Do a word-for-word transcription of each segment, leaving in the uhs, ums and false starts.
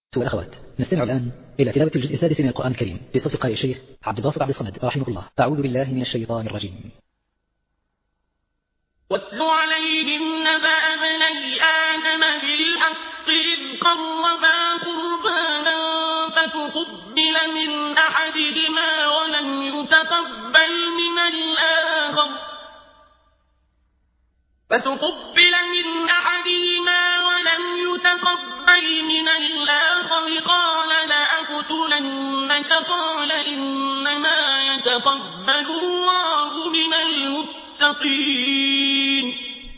والأخوات، نستمع الآن إلى تلاوة الجزء السادس من القرآن الكريم بصوت قارئ الشيخ عبد الباسط عبد الصمد رحمه الله. أعوذ بالله من الشيطان الرجيم. واتل عليهم نبأ بني آدم بالحق إذ قربا قربانا فتقبل من أحدهما ولم يتقبل من الآخر فتقبل من أحدهما ولم يتقبل من الآخر قال لأقتلنك قال إنما يتقبل الله من المتقين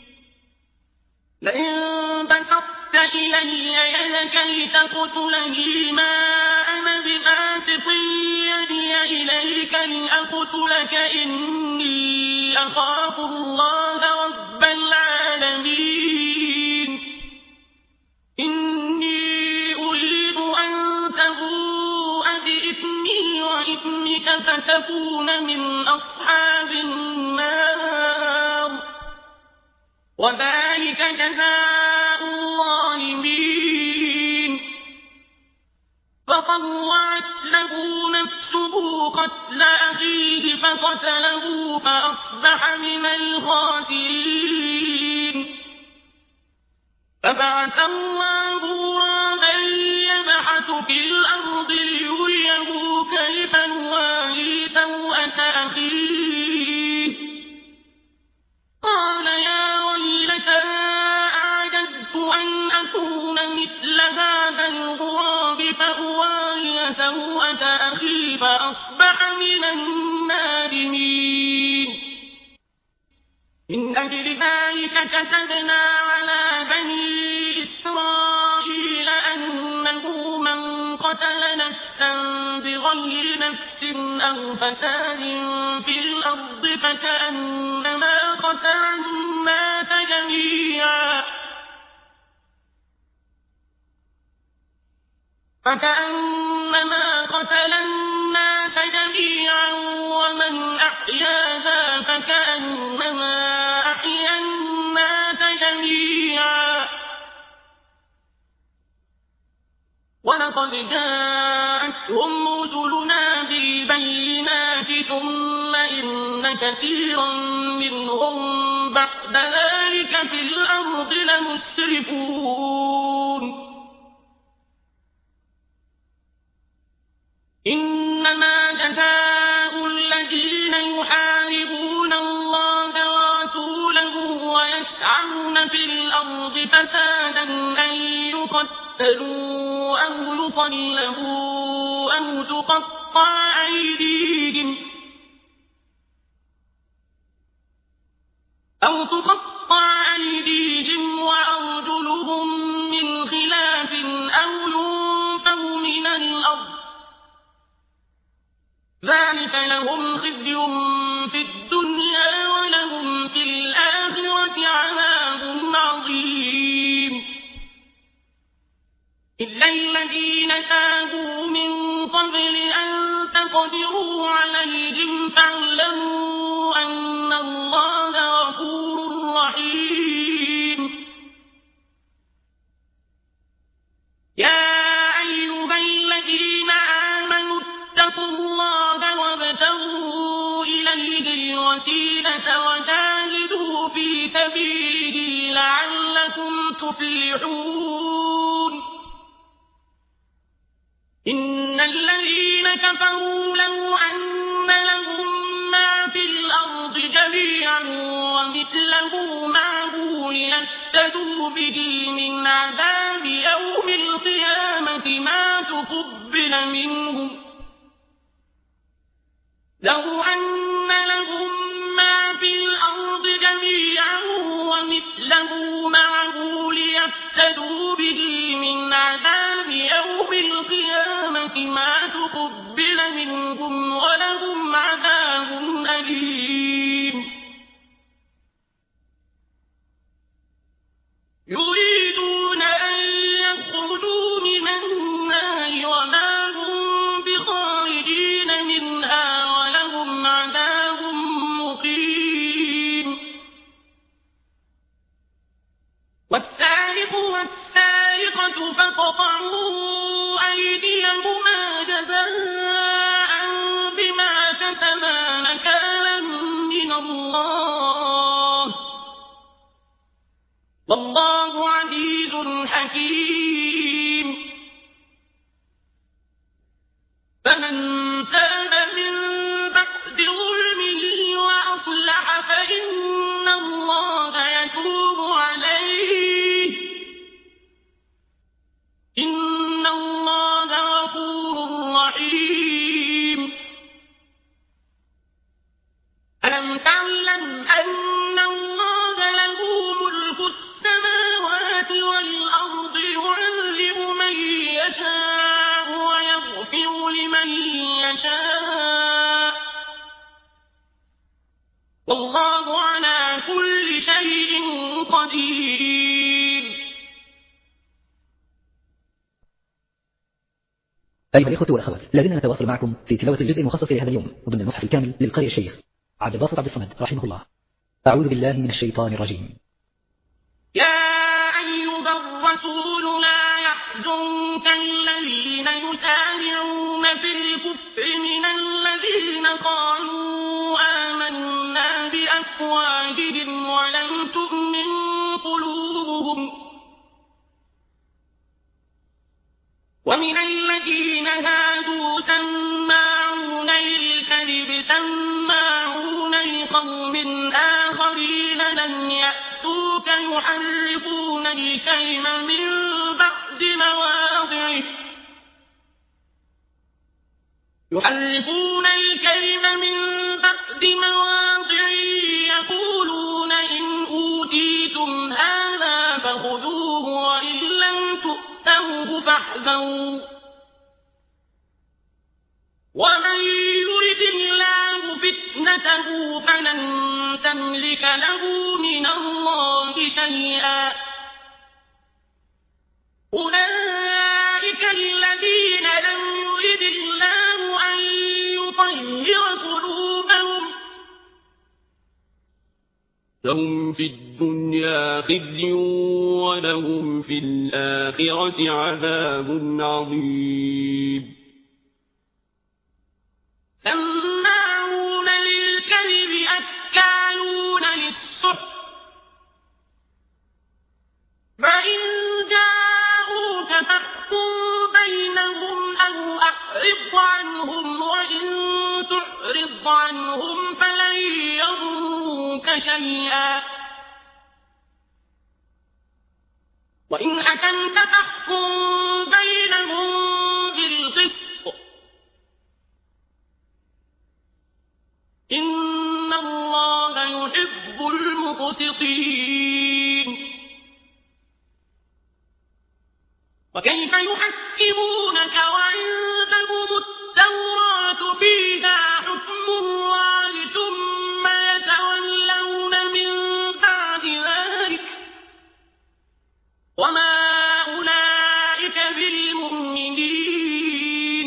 لئن بسطت إلي يدك لتقتلني ما أنا بباسط يدي إليك لأقتلك إني أخاف الله رب العالمين إني أريد أن تبوء بإثمي وإثمك فتكون من أصحاب النار وذلك جزاء الظالمين فطوعت له نفسه قتل أخيه فقتله فأصبح من الخاسرين فبعث الله غرابا يبحث في الأرض ليريه كيف يواري سوءة أخيه قال يا ويلتى أعجزت أن أكون مثل هذا الغراب فأواري سوءة أخي فأصبح من النادمين من أجل ذلك كتبنا على بني إسرائيل أنه من قتل نفسا بغير نفس أو فساد في الأرض فكأنما قتل الناس جميعا فكأنما قتل الناس جميعا ومن أحياها فكأنما أحيا الناس جميعا ولقد جاءتهم رسلنا بالبينات ثم إن كثيرا منهم بعد ذلك في الأرض لمسرفون إنما جزاء الذين يحاربون الله ورسوله ويسعون في الأرض فسادا أن يقتلوا أو يصلبوا أو تقطع أيديهم أو تقطع أيديهم وأرجلهم من خلاف أو ينفوا من الأرض ذلك لهم خزي في الدنيا ولهم في الآخرة عذاب عظيم إلا الذين تابوا من قبل أن تقدروا عليهم فاعلموا أن الله غفور رحيم يا أيها الذين آمنوا اتقوا الله وابتغوا إليه الوسيلة وجاهدوا في سبيله لعلكم تفلحون إن الذين كفروا لو أن لهم ما في الأرض جميعا ومثله معه ليفتدوا به من عذاب يوم القيامة ما تقبل منهم لو أن لهم ما في الأرض جميعا ومثله معه ليفتدوا به من عذاب يوم القيامة ما تقبل منهم ولهم عذاب أليم يريدون أن يخرجوا من النار وما هم بخارجين منها ولهم عذاب مقيم والسارق والسارقة فاقطعوا والله عزيز حكيم فمن تاب من بعد ظلمه وأصلح فإن الله يتوب عليه إن الله غفور رحيم ألم تعلم أن الله له ملك السماوات والأرض يعذب من يشاء ويغفر لمن يشاء والله على كل شيء قدير. أيها الإخوة والأخوات، لازلنا نتواصل معكم في تلاوة الجزء المخصص لهذا اليوم ضمن المصحف الكامل للقارئ الشيخ عبد الباسط عبد الصمد رحمه الله. أعوذ بالله من الشيطان الرجيم. يا أيها الرسول لا يحزنك الذين يسارعون في الكفر من الذين قالوا آمنا بأفواههم ولم تؤمن قلوبهم ومن الذين هادوا سماعون للكذب سماعون لقوم آخرين لم يأتوك يحرفون الكلم من بعد مواضعه يحرفون الكلم من بعد مواضعه يقولون إن أوتيتم هذا فخذوه وإن لم تؤتوه فاحذروا ومن يرد الله فتنته فلن تملك له من الله شيئا أولئك الذين لم يرد الله أن يطهر قلوبهم لهم في الدنيا خزي ولهم في الآخرة عذاب عظيم. سماعون للكذب أكالون للسحت فإن جاءوك فاحكم بينهم أو أعرض عنهم وإن تعرض عنهم فلن يضروك شيئا وإن حكمت فاحكم بينهم بالقسط إن الله يحب المقسطين. وكيف يحكمونك وعندهم التوراة فيها حكم الله ثم يتولون من بعد ذلك وما أولئك بالمؤمنين.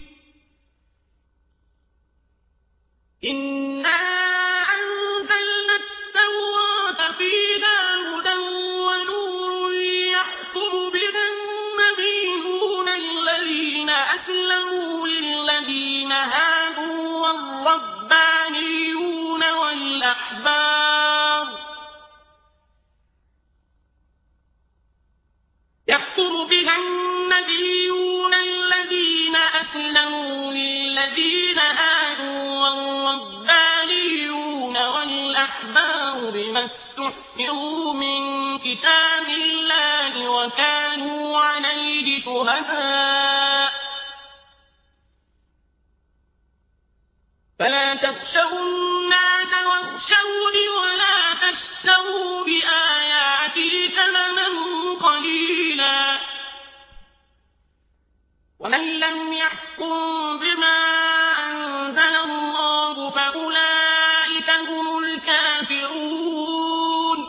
إنا أنزلنا التوراة فيها هدى ونور يحكم بها النبيون الذين أسلموا للذين هادوا والربانيون والأحبار يحكم بها النبيون الذين أسلموا للذين هادوا والربانيون والأحبار بما استحفظوا من كتاب الله وكانوا عليه شهداء فلا تخشوا الناس واخشوني ولا تشتروا بآياتي ثمنا قليلا ومن لم يحكم بما أنزل الله فأولئك هم الكافرون.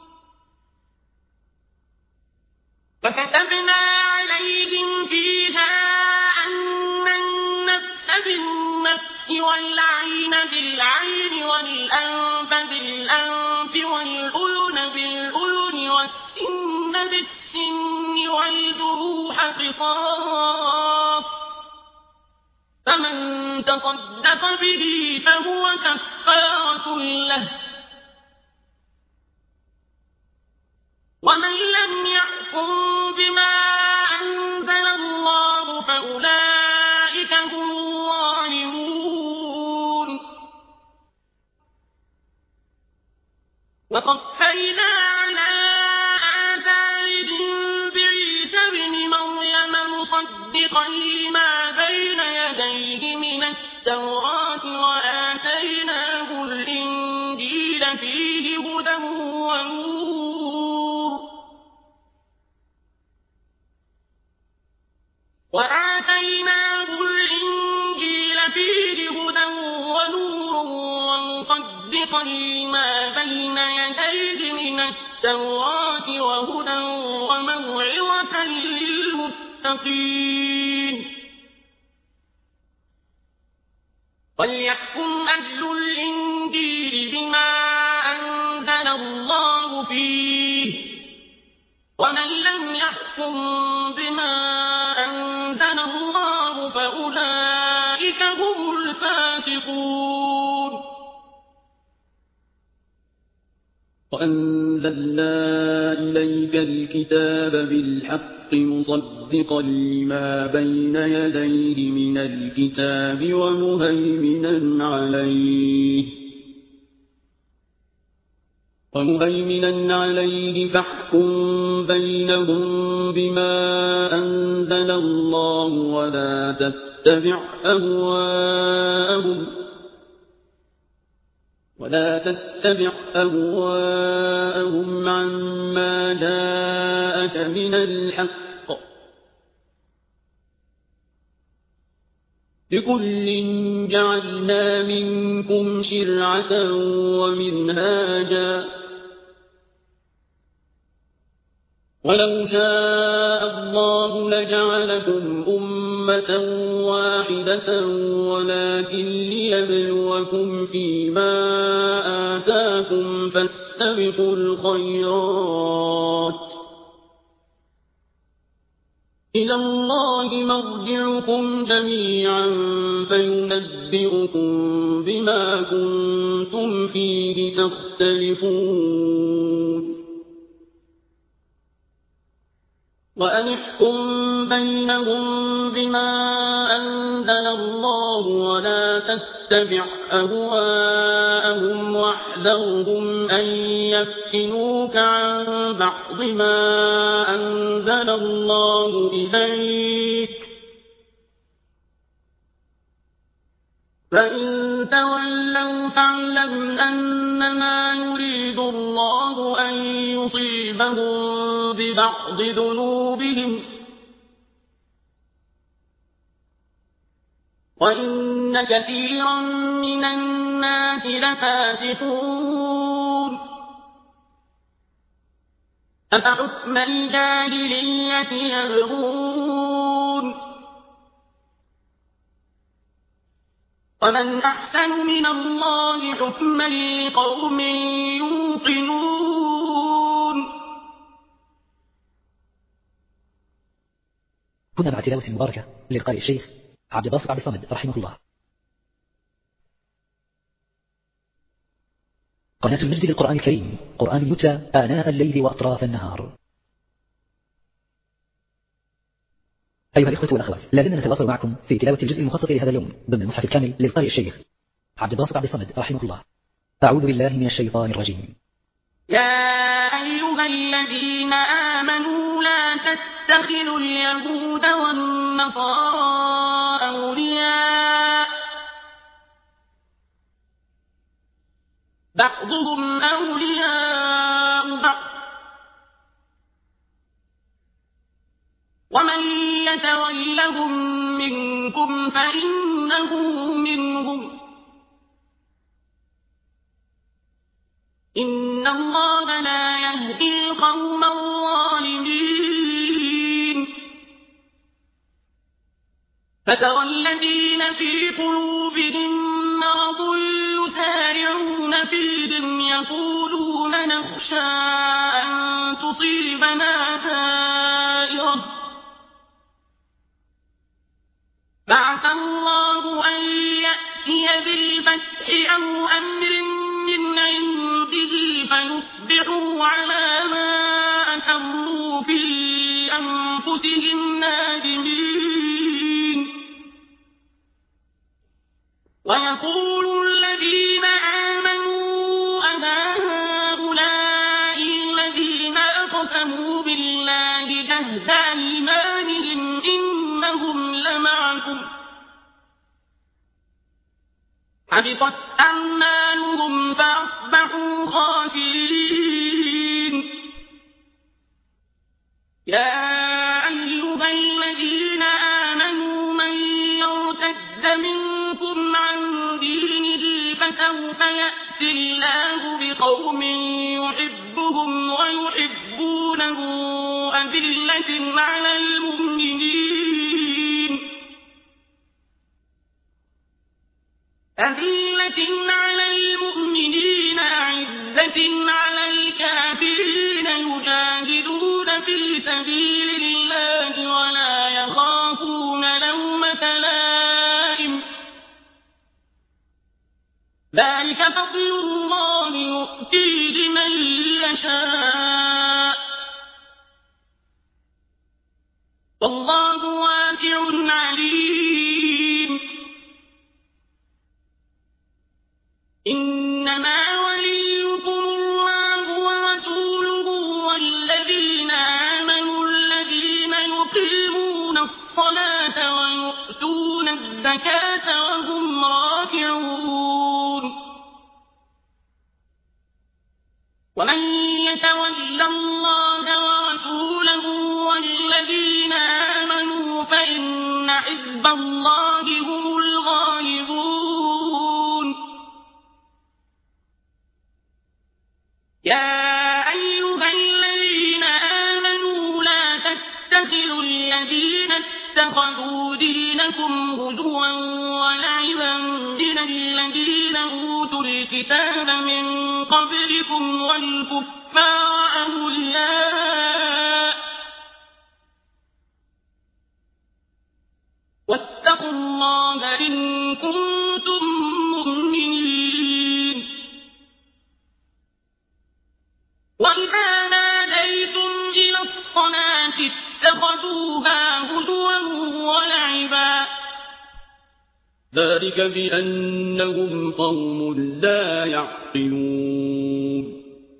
فكتبنا عليهم فيها أن النفس بالنفس والعين بالعين والأنف بالأنف والأذن بالأذن والسن بالسن والجروح قصاص فمن تصدق به فهو كفارة له مصدقا لما بين يديه من التوراة وآتيناه الإنجيل فيه هدى ونور وآتيناه الإنجيل فيه هدى ونور ومصدقا لما بين يديه من التوراة وهدى وموعظة للمتقين وليحكم أهل الإنجيل بما أنزل الله فيه ومن لم يحكم بما أنزل الله فأولئك هم الفاسقون وأنزلنا إليك الكتاب بالحق مصدقا لما بين يديه من الكتاب ومهيمنا عليه ومهيمنا عليه فاحكم بينهم بما أنزل الله ولا تتبع أهواءهم ولا تتبع أهواءهم عما جاءك من الحق لكل جعلنا منكم شرعة ومنهاجا ولو شاء الله لجعلكم أمة واحدة ولكن ليبلوكم فيما آتاكم فاستبقوا الخيرات إلى الله مرجعكم جميعا فينبئكم بما كنتم فيه تختلفون وأن احكم بينهم بما أنزل الله ولا تتبع أهواءهم واحذرهم أن يفتنوك عن بعض ما أنزل الله إليك فإن تولوا فاعلم أنما يريد الله أن يصيبهم ببعض ذنوبهم وإن كثيرا من الناس لفاسقون أفحكم الجاهلية يبغون ومن أحسن من الله حكما لقوم يوقنون. كنا مع تلاوة مباركة للقارئ الشيخ عبد الباسط عبد الصمد رحمه الله. قناة المجد للقرآن الكريم، قرآن يتلى آناء الليل وأطراف النهار. أيها الإخوة والأخوات، لازلنا نتواصل معكم في تلاوة الجزء المخصص لهذا اليوم ضمن المصحف الكامل للقارئ الشيخ عبد الباسط عبد الصمد رحمه الله. أعوذ بالله من الشيطان الرجيم. يا أيها الذين آمنوا لا تتخذوا اليهود والنصارى أولياء بعضهم أولياء بعض ومن يتولهم منكم فإنه منهم إن الله لا يهدي القوم الظالمين. فترى الذين في قلوبهم مرض يسارعون فيهم يقولون نخشى أن تصيبنا دائرة فعسى الله أن يأتي بالفتح أو أمر من عنده فيصبحوا على ما أسروا في أنفسهم نادمين. ويقول الذين آمنوا أهؤلاء الذين أقسموا بالله جهد أيمانهم إن حبطت أعمالهم فأصبحوا خاسرين. يا أيها الذين آمنوا من يرتد منكم عن دينه فسوف يأتي الله بقوم يحبهم ويحبونه أذلة على المؤمنين أذلة على المؤمنين أعزة على الكافرين يجاهدون في سبيل الله ولا يخافون لومة لائم ذلك فضل الله يؤتيه من يشاء والله واسع عليم. إنما وليكم الله ورسوله والذين آمنوا الذين يقيمون الصلاة ويؤتون الزكاة وهم راكعون. ومن يتول الله ورسوله والذين آمنوا فإن حزب الله هم الغالبون. يا أيها الذين آمنوا لا تتخذوا الذين اتخذوا دينكم هزوا ولعبا من الذين أوتوا الكتاب من قبلكم والكفار أولياء واتقوا الله إن كنتم مؤمنين. وإذا ناديتم إلى الصلاة اتخذوها هزوا ولعبا ذلك بأنهم قوم لا يعقلون.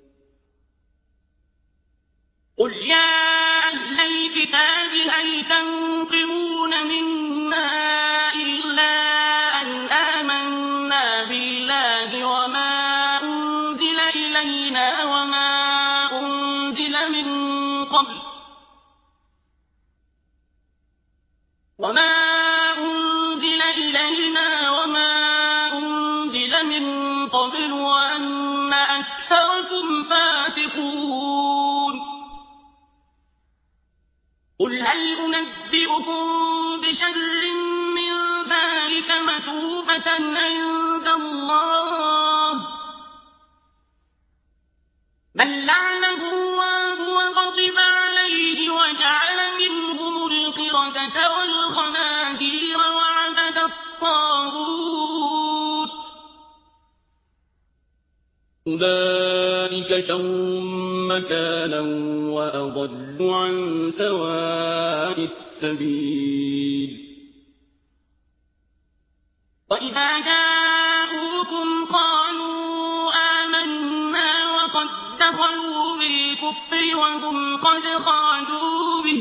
قل يا أهل الكتاب هل تنقمون منا إلا أن آمنا بالله وما أنزل إلينا وما أنزل من قبل وما أنزل إلينا وما أنزل من قبل وأن أكثركم فاسقون. قل هل أنبئكم بشر من ذلك مثوبة عند الله من لعنه الله وغضب عليه وجعل منهم القردة والخنازير وعبد الطاغوت أولئك شر مكانا وأضل عن سواء السبيل. وإذا جاءوكم قالوا آمنا وقد دخلوا بالكفر وهم قد خرجوا به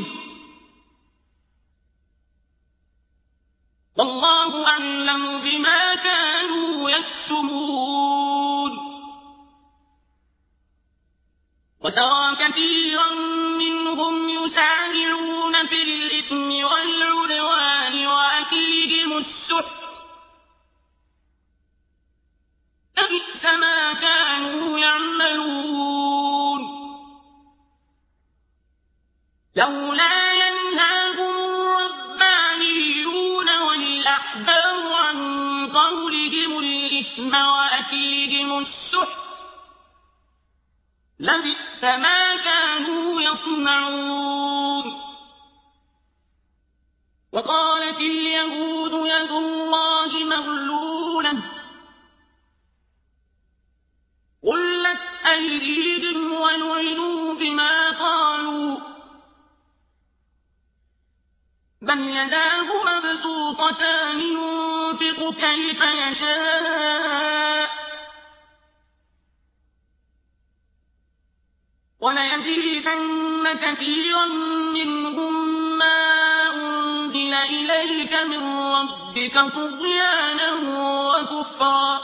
والله أعلم بما كانوا يكتمون. وترى كثيرا منهم يسارعون في الإثم والعدوان وأكلهم السحت لبئس ما كانوا يعملون. لولا ينهاهم الربانيون والأحبار عن قولهم الإثم وأكلهم السحت لبئس ما كانوا يصنعون. وقالت اليهود يد الله مغلولة غلت أيديهم ولعنوا بما قالوا بل يداه مبسوطتان ينفق كيف يشاء وليزيدن كثيرا منهم ما أنزل أنزل إليك من ربك طغيانا وكفرا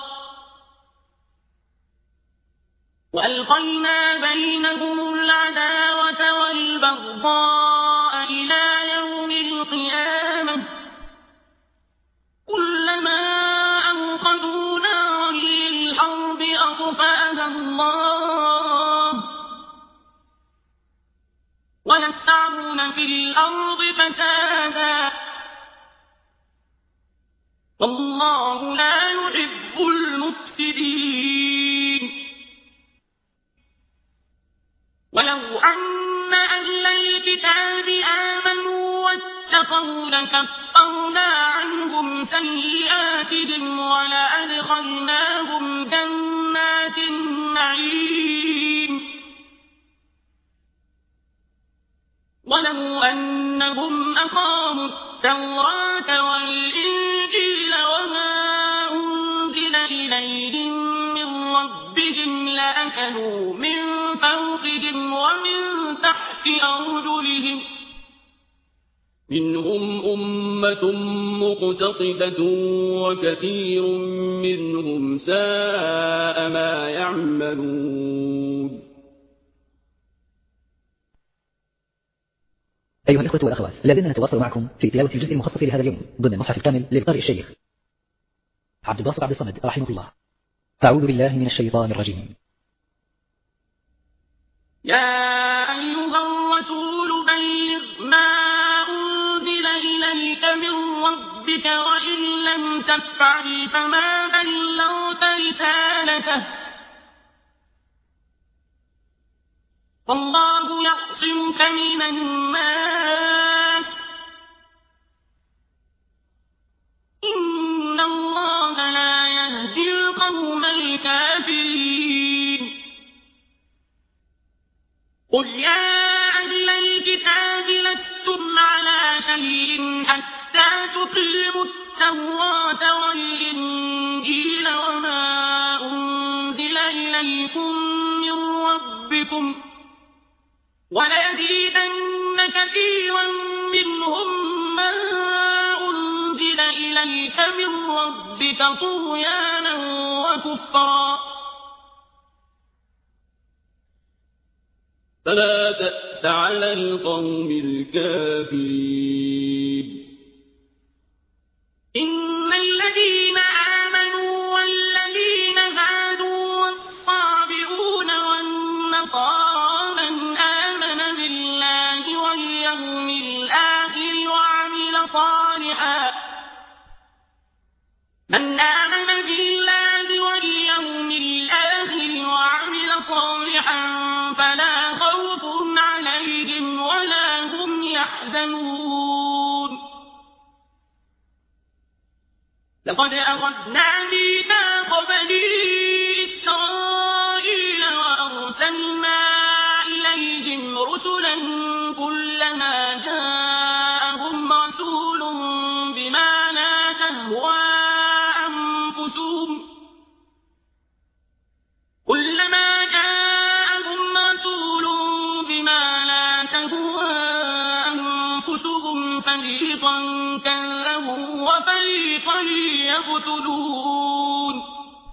وألقينا بينهم العداوة والبغضاء إلى يوم القيامة كلما أوقدوا نارا للحرب أطفأها الله ويسعون في الأرض فسادا والله لا يحب المفسدين ولو أن أهل الكتاب آمنوا واتقوا لكفرنا عنهم سيئاتهم ولأدخلناهم جنات النعيم ولو أنهم أقاموا التوراة والإنجيل وما أنزل إليهم من ربهم لأكلوا من فوقهم ومن تحت أرجلهم منهم أمة مقتصدة وكثير منهم ساء ما يعملون. أيها الإخوة والأخوات، لازلنا نتواصل معكم في تلاوة الجزء المخصص لهذا اليوم ضمن المصحف الكامل للقارئ الشيخ عبد الباسط عبد الصمد رحمه الله. أعوذ بالله من الشيطان الرجيم. يا أيها الرسول بلغ ما أنزل إليك من ربك وإن لم تفعل فما بلغت رسالته والله يعصمك من الناس إن الله لا يهدي القوم الكافرين. قل يا أهل الكتاب لستم على شيء حتى تقيموا التوراة والإنجيل وما أنزل إليكم من ربكم وليزيدن كثيرا منهم ما أنزل إليك من ربك طغيانا وكفرا فلا تأس على القوم الكافرين. إن الذين آمنوا والذين هادوا والصابئون والنصارى من آمن بالله واليوم الآخر وعمل صالحا من آمن بالله واليوم الآخر وعمل صالحا فلا خوف عليهم ولا هم يحزنون. لقد أخذنا ميثاق بني إسرائيل وأرسلنا إليهم رسلا كلما جاءهم رسول بما لا تهوى أنفسهم كلما جاءهم رسول بما لا تهوى أنفسهم فريقا كذبوا وفريقا يقتلون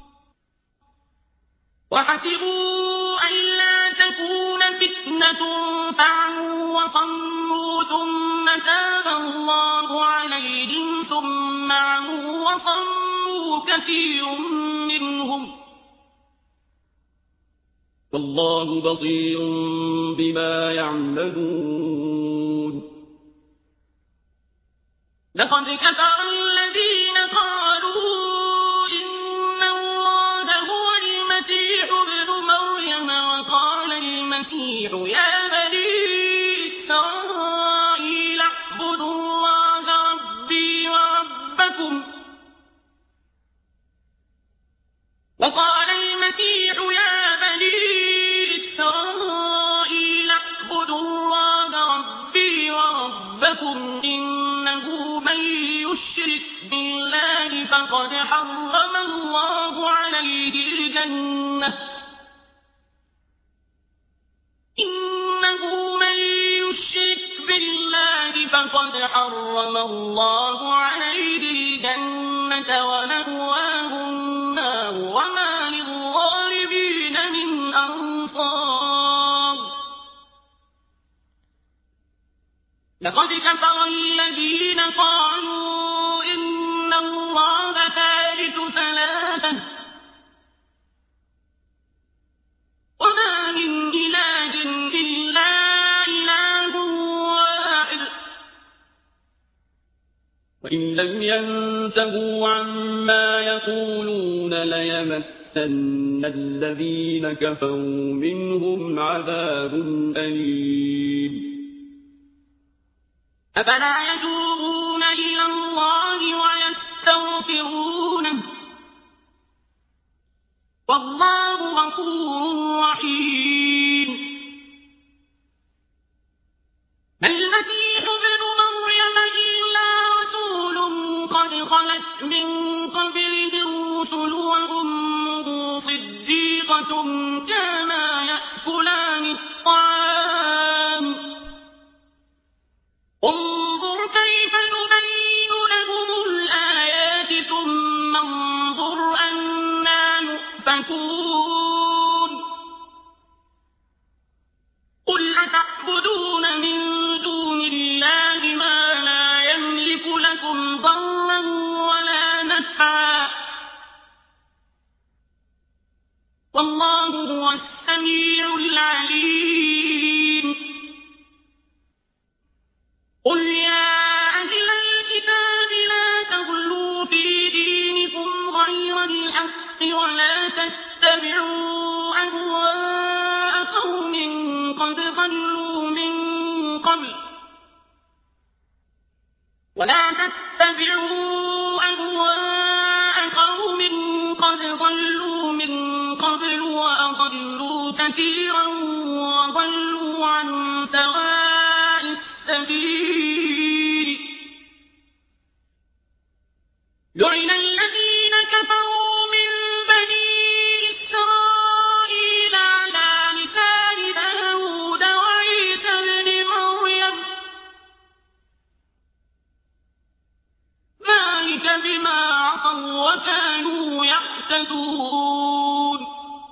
وحسبوا ألا تكون فتنة فعموا وصموا ثم تاب الله عليهم ثم عموا وصموا كثير منهم والله بصير بما يعملون. لقد كفر الذين قالوا إن الله هو المسيح ابن مريم وقال المسيح يا بني إسرائيل اعبدوا الله ربي وربكم وقال المسيح يا بني إسرائيل اعبدوا الله ربي وربكم إنه من يشرك بالله فقد حرم الله عليه الجنة إنه من يشرك بالله فقد حرم الله عليه الجنة ومأواه النار وما للظالمين من أنصار. لقد كفر الذين قالوا إن الله ثالث ثلاثة وما من إله إلا إله واحد وإن لم ينتهوا عما يقولون ليمسن الذين كفروا منهم عذاب أليم. أفلا يتوبون إلى الله ويستغفرونه والله غفور رحيم. ما المسيح ابن مريم إلا رسول قد خلت من قبله الرسل وأمه صديقة كانا يأكلان الطعام انظر كيف نبين لهم الآيات ثم انظر أنا نؤفكون. قل أتعبدون من دون الله ما لا يملك لكم ضرا ولا نفعا والله هو السميع العليم. قل يا أهل الكتاب لا تغلوا في دينكم غير الحق ولا تتبعوا أهواء قوم قد ضلوا من قبل ولا تتبعوا أهواء قوم قد ضلوا من قبل وأضلوا كثيرا وضلوا عن سواء السبيل. لعن الذين كفروا من بني إسرائيل على لسان داود وعيسى ابن مريم ذلك بما عصوا وكانوا يعتدون.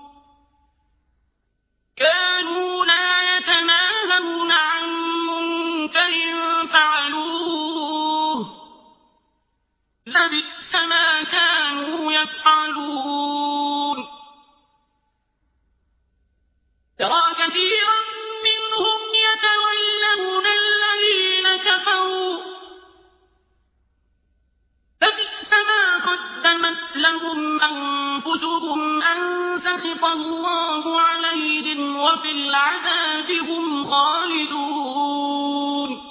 كانوا لا يتناهون عن منكر فعلوه لبئس ما كانوا يفعلون. ترى كثيرا منهم يتولون الذين كفروا لبئس ما قدمت لهم أنفسهم أن سخط الله عليهم وفي العذاب هم خالدون.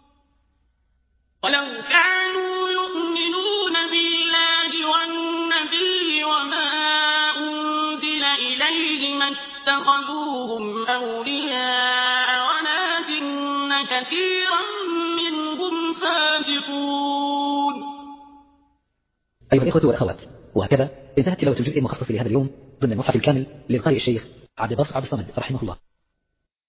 ولو كانوا يؤمنون بالله والنبي وما أنزل إليه ما اتخذوهم أولياء ولكن كثيرا منهم فاسقون. أيها الإخوة والأخوات، وهكذا انتهت تلاوة الجزء المخصص لهذا اليوم ضمن المصحف الكامل للقارئ الشيخ عبد الباسط عبد الصمد رحمه الله.